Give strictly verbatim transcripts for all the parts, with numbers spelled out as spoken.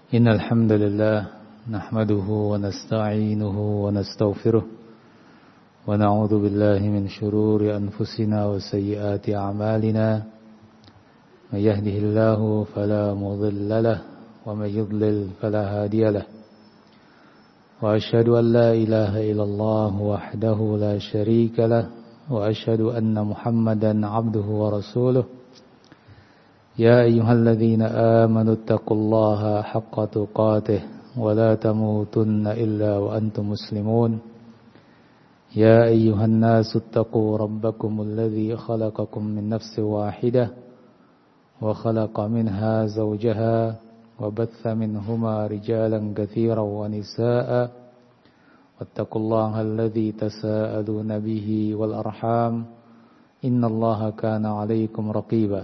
إن الحمد لله نحمده ونستعينه ونستغفره ونعوذ بالله من شرور أنفسنا وسيئات أعمالنا من يهده الله فلا مضل له ومن يضلل فلا هادي له وأشهد أن لا إله إلا الله وحده لا شريك له وأشهد أن محمدا عبده ورسوله يا أيها الذين آمنوا اتقوا الله حق تقاته ولا تموتن إلا وأنتم مسلمون يا أيها الناس اتقوا ربكم الذي خلقكم من نفس واحدة وخلق منها زوجها وبث منهما رجالا كثيرا ونساء واتقوا الله الذي تساءلون به والأرحام إن الله كان عليكم رقيبا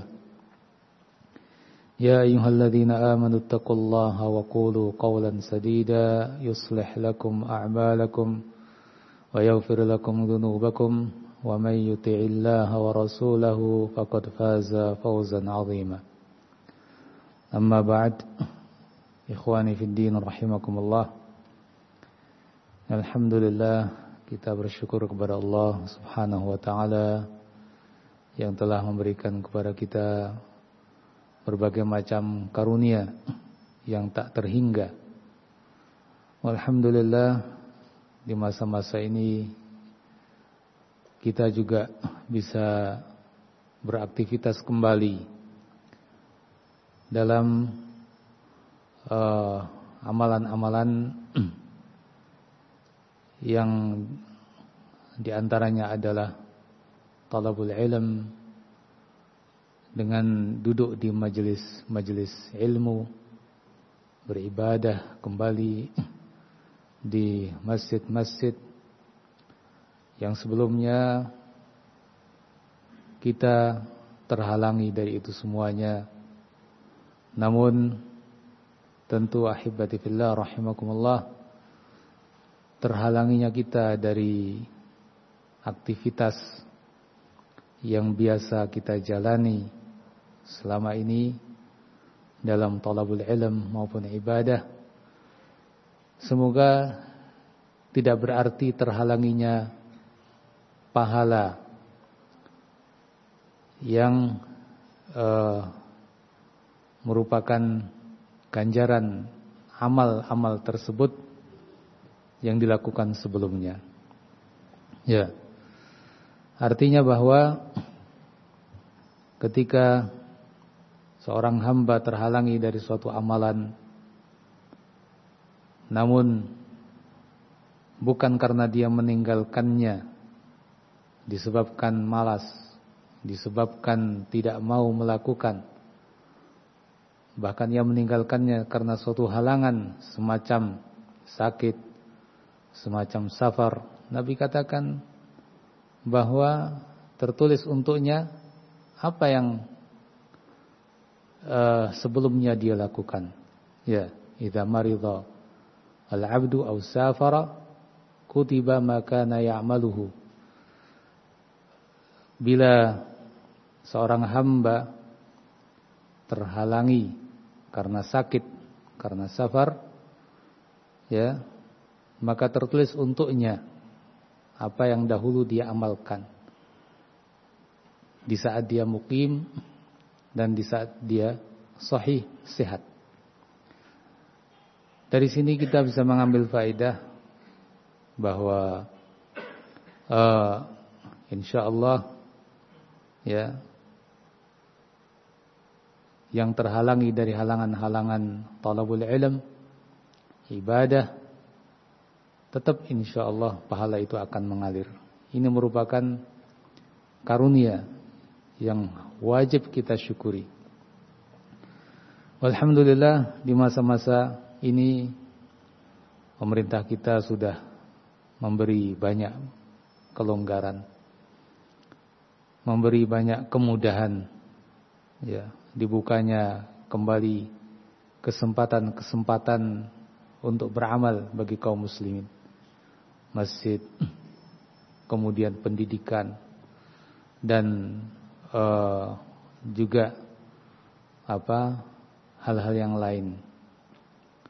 يا أيها الذين آمنوا اتقوا الله وقولوا قولا سديدا يصلح لكم أعمالكم ويغفر لكم ذنوبكم ومن يطع الله ورسوله فقد فاز فوزا عظيما أما بعد إخواني في الدين رحمكم الله Alhamdulillah kita bersyukur kepada Allah Subhanahu wa taala yang telah memberikan kepada kita berbagai macam karunia yang tak terhingga. Alhamdulillah di masa-masa ini kita juga bisa beraktivitas kembali dalam uh, amalan-amalan yang diantaranya adalah talabul ilm, dengan duduk di majelis-majelis ilmu, beribadah kembali di masjid-masjid yang sebelumnya kita terhalangi dari itu semuanya. Namun tentu ahibati fillah rahimakumullah, terhalanginya kita dari aktivitas yang biasa kita jalani selama ini dalam talabul ilm maupun ibadah, semoga tidak berarti terhalanginya pahala yang uh, merupakan ganjaran amal-amal tersebut yang dilakukan sebelumnya. Ya, artinya bahwa ketika seorang hamba terhalangi dari suatu amalan, namun bukan karena dia meninggalkannya disebabkan malas, disebabkan tidak mau melakukan, bahkan ia meninggalkannya karena suatu halangan semacam sakit, semacam safar, Nabi katakan bahwa tertulis untuknya apa yang uh, sebelumnya dia lakukan. Ya, idza marida al-'abdu aw safara kutiba ma kana ya'maluhu. Bila seorang hamba terhalangi karena sakit, karena safar, ya, maka tertulis untuknya apa yang dahulu dia amalkan di saat dia muqim dan di saat dia sahih, sehat. Dari sini kita bisa mengambil faedah bahwa uh, insyaallah ya, yang terhalangi dari halangan-halangan talabul ilm, ibadah, tetap insyaallah pahala itu akan mengalir. Ini merupakan karunia yang wajib kita syukuri. Alhamdulillah di masa-masa ini pemerintah kita sudah memberi banyak kelonggaran, memberi banyak kemudahan, ya, dibukanya kembali kesempatan-kesempatan untuk beramal bagi kaum muslimin. Masjid, kemudian pendidikan, dan uh, juga apa hal-hal yang lain.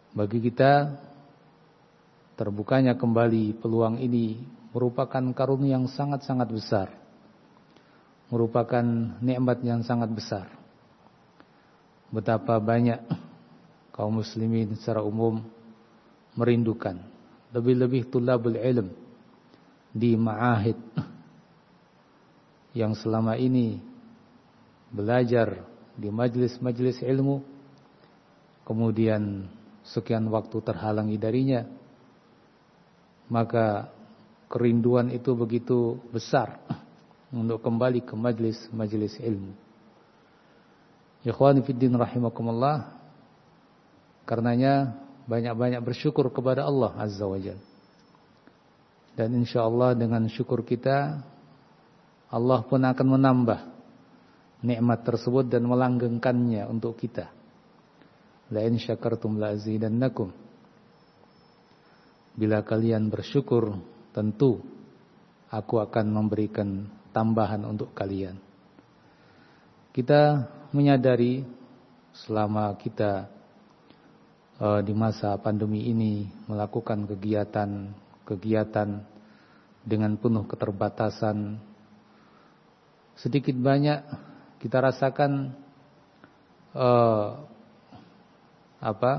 Bagi kita, terbukanya kembali peluang ini merupakan karunia yang sangat-sangat besar, merupakan nikmat yang sangat besar. Betapa banyak kaum muslimin secara umum merindukan, lebih-lebih tulabul ilm di ma'ahid yang selama ini belajar di majlis-majlis ilmu, kemudian sekian waktu terhalangi darinya, maka kerinduan itu begitu besar untuk kembali ke majlis-majlis ilmu. Ikhwani fiddin rahimakumullah, karenanya banyak-banyak bersyukur kepada Allah Azza wa Jalla. Dan insyaallah dengan syukur kita, Allah pun akan menambah nikmat tersebut dan melanggengkannya untuk kita. La in syakartum la azidannakum. Bila kalian bersyukur, tentu aku akan memberikan tambahan untuk kalian. Kita menyadari selama kita uh, di masa pandemi ini melakukan kegiatan-kegiatan dengan penuh keterbatasan, sedikit banyak kita rasakan uh, apa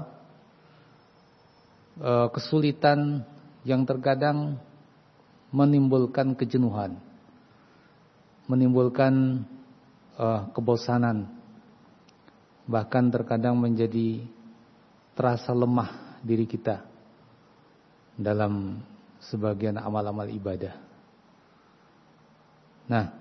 uh, kesulitan yang terkadang menimbulkan kejenuhan, menimbulkan uh, kebosanan, bahkan terkadang menjadi terasa lemah diri kita dalam sebagian amal-amal ibadah. Nah,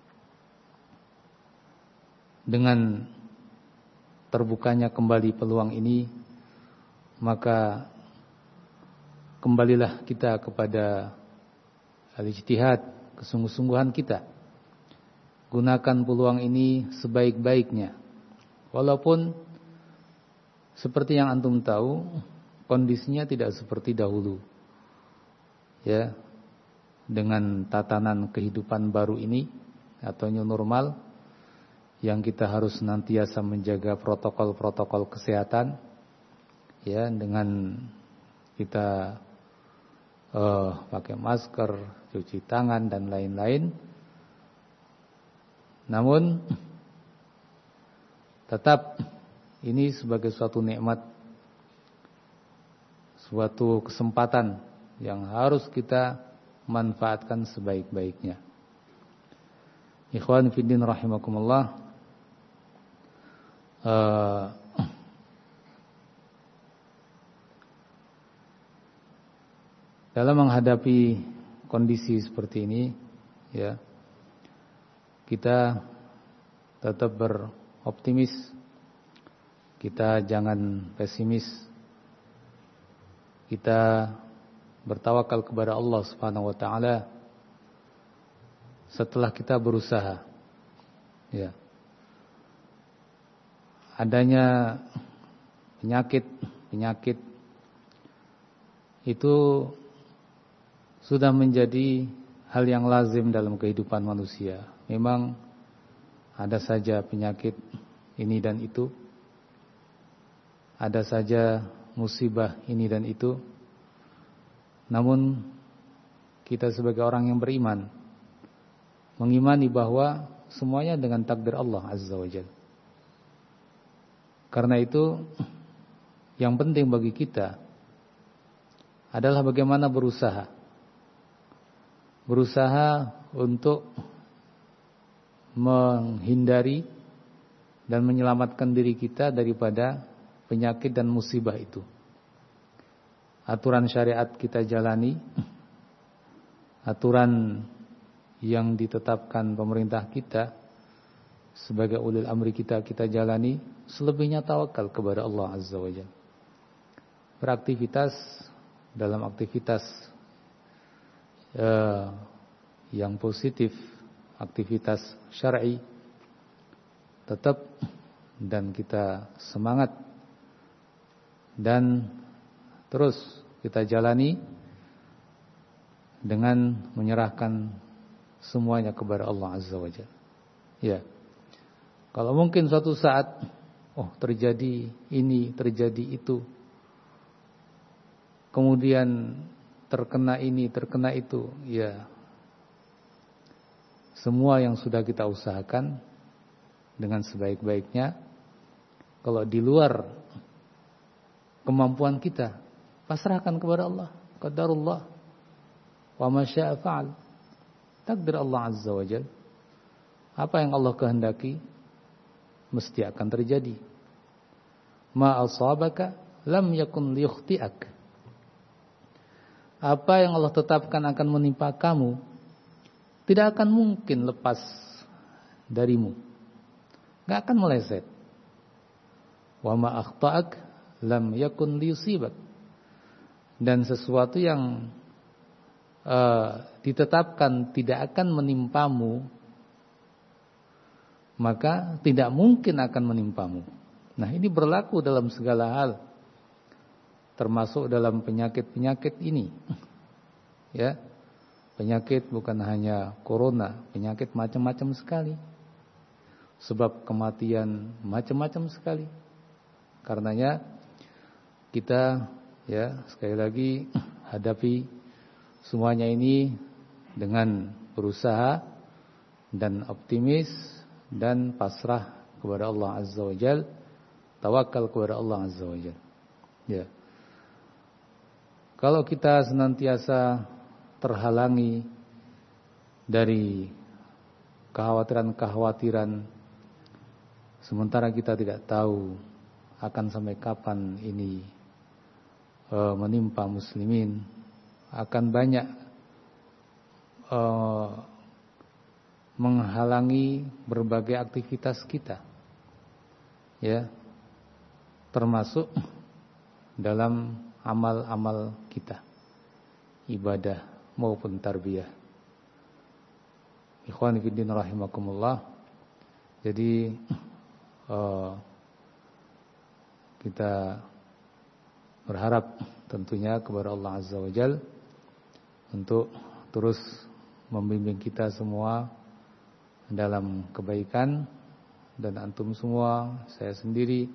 dengan terbukanya kembali peluang ini, maka kembalilah kita kepada al-ijtihad, kesungguh-sungguhan kita. Gunakan peluang ini sebaik-baiknya. Walaupun seperti yang antum tahu, kondisinya tidak seperti dahulu. Ya, dengan tatanan kehidupan baru ini atau new normal, yang kita harus senantiasa menjaga protokol-protokol kesehatan, ya, dengan kita uh, pakai masker, cuci tangan dan lain-lain. Namun tetap ini sebagai suatu nikmat, suatu kesempatan yang harus kita manfaatkan sebaik-baiknya. Ikhwan fiddin rahimakumullah, uh, dalam menghadapi kondisi seperti ini, ya, kita tetap beroptimis, kita jangan pesimis, kita bertawakal kepada Allah Subhanahu wa taala setelah kita berusaha. Ya. Adanya penyakit-penyakit itu sudah menjadi hal yang lazim dalam kehidupan manusia. Memang ada saja penyakit ini dan itu, ada saja musibah ini dan itu. Namun kita sebagai orang yang beriman mengimani bahwa semuanya dengan takdir Allah Azza wa Jalla. Karena itu yang penting bagi kita adalah bagaimana berusaha Berusaha untuk menghindari dan menyelamatkan diri kita daripada penyakit dan musibah itu. Aturan syariat kita jalani, aturan yang ditetapkan pemerintah kita sebagai ulil amri kita, kita jalani. Selebihnya tawakal kepada Allah Azza wa Jalla. Beraktivitas dalam aktivitas eh, yang positif, aktivitas syar'i, tetap dan kita semangat dan terus kita jalani dengan menyerahkan semuanya kepada Allah Azza wa Jalla. Ya. Kalau mungkin suatu saat oh terjadi ini, terjadi itu, kemudian terkena ini, terkena itu, ya semua yang sudah kita usahakan dengan sebaik-baiknya, kalau di luar kemampuan kita, pasrahkan kepada Allah. Qadarullah wa ma syaa fa'al. Takdir Allah Azza wa Jalla. Apa yang Allah kehendaki mesti akan terjadi. Ma asabaka lam yakun liyukhti'ak. Apa yang Allah tetapkan akan menimpa kamu tidak akan mungkin lepas darimu. Enggak akan meleset. Wa ma akhta'ak lam yakun liyusibak. Dan sesuatu yang uh, ditetapkan tidak akan menimpamu, maka tidak mungkin akan menimpamu. Nah, ini berlaku dalam segala hal, termasuk dalam penyakit-penyakit ini. Ya, penyakit bukan hanya corona, penyakit macam-macam sekali. Sebab kematian macam-macam sekali. Karenanya kita, ya, sekali lagi hadapi semuanya ini dengan berusaha dan optimis dan pasrah kepada Allah Azza wa Jalla, tawakal kepada Allah Azza wa Jalla. Ya. Kalau kita senantiasa terhalangi dari kekhawatiran-kekhawatiran, sementara kita tidak tahu akan sampai kapan ini e, menimpa muslimin, akan banyak e, menghalangi berbagai aktivitas kita, ya, termasuk dalam amal-amal kita, ibadah maupun tarbiyah. Ikhwan fillah rahimakumullah. Jadi uh, kita berharap tentunya kepada Allah Azza wa Jalla untuk terus membimbing kita semua dalam kebaikan, dan antum semua, saya sendiri,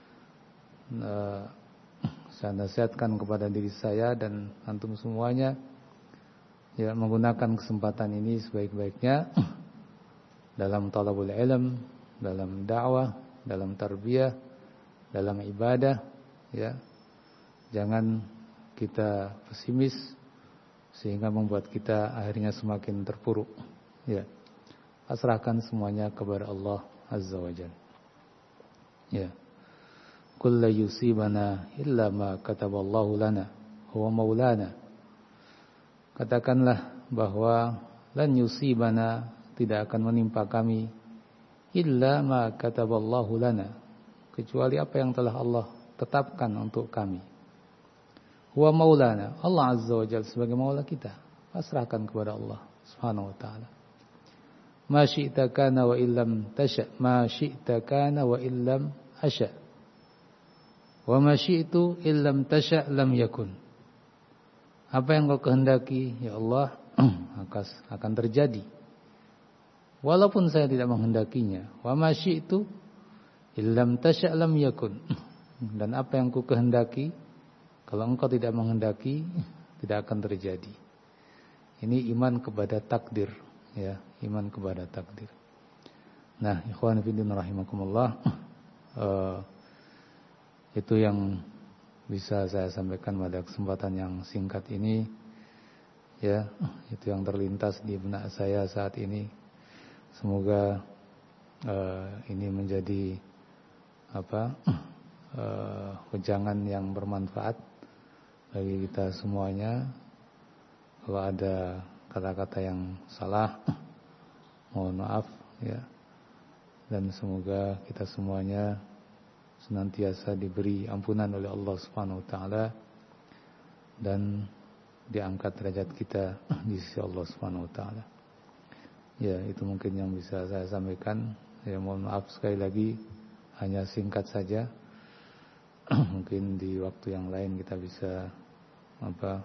uh, saya nasihatkan kepada diri saya dan antum semuanya, ya, menggunakan kesempatan ini sebaik-baiknya dalam talabul ilm, dalam dakwah, dalam tarbiyah, dalam ibadah, ya. Jangan kita pesimis sehingga membuat kita akhirnya semakin terpuruk, ya. Pasrahkan semuanya kepada Allah Azza wa Jalla. Ya. Qul la yusibana illa ma kataballahu lana huwa maulana. Katakanlah bahwa lan yusibana, tidak akan menimpa kami, illa ma kataballahu lana, kecuali apa yang telah Allah tetapkan untuk kami. Huwa maulana, Allah Azza wa Jalla sebagai maula kita. Pasrahkan kepada Allah Subhanahu wa taala. Ma syi'ta kana wa illam tasha, ma syi'ta kana wa illam asha. Wa ma syi'tu illam tasha lam yakun. Apa yang kau kehendaki, ya Allah, akan terjadi. Walaupun saya tidak menghendakinya. Wa ma syi'tu illam tasha lam yakun. Dan apa yang ku kehendaki, kalau engkau tidak menghendaki, tidak akan terjadi. Ini iman kepada takdir, ya, iman kepada takdir. Nah, ikhwan fillah rahimakumullah, uh, itu yang bisa saya sampaikan pada kesempatan yang singkat ini, ya, itu yang terlintas di benak saya saat ini. Semoga uh, ini menjadi apa uh, wejangan yang bermanfaat bagi kita semuanya. Kalau ada kata-kata yang salah, mohon maaf, ya. Dan semoga kita semuanya senantiasa diberi ampunan oleh Allah Subhanahu wa taala dan diangkat derajat kita di sisi Allah Subhanahu wa taala. Ya, itu mungkin yang bisa saya sampaikan. Ya, mohon maaf sekali lagi, hanya singkat saja. Mungkin di waktu yang lain kita bisa apa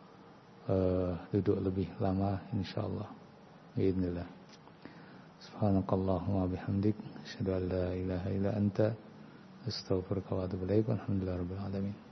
uh, duduk lebih lama insyaallah. Bismillah. Subhanakallahumma bihamdik, asyhadu an la ilaha illa anta, astaghfiruka wa atubu ilaik. Alhamdulillahirabbil alamin.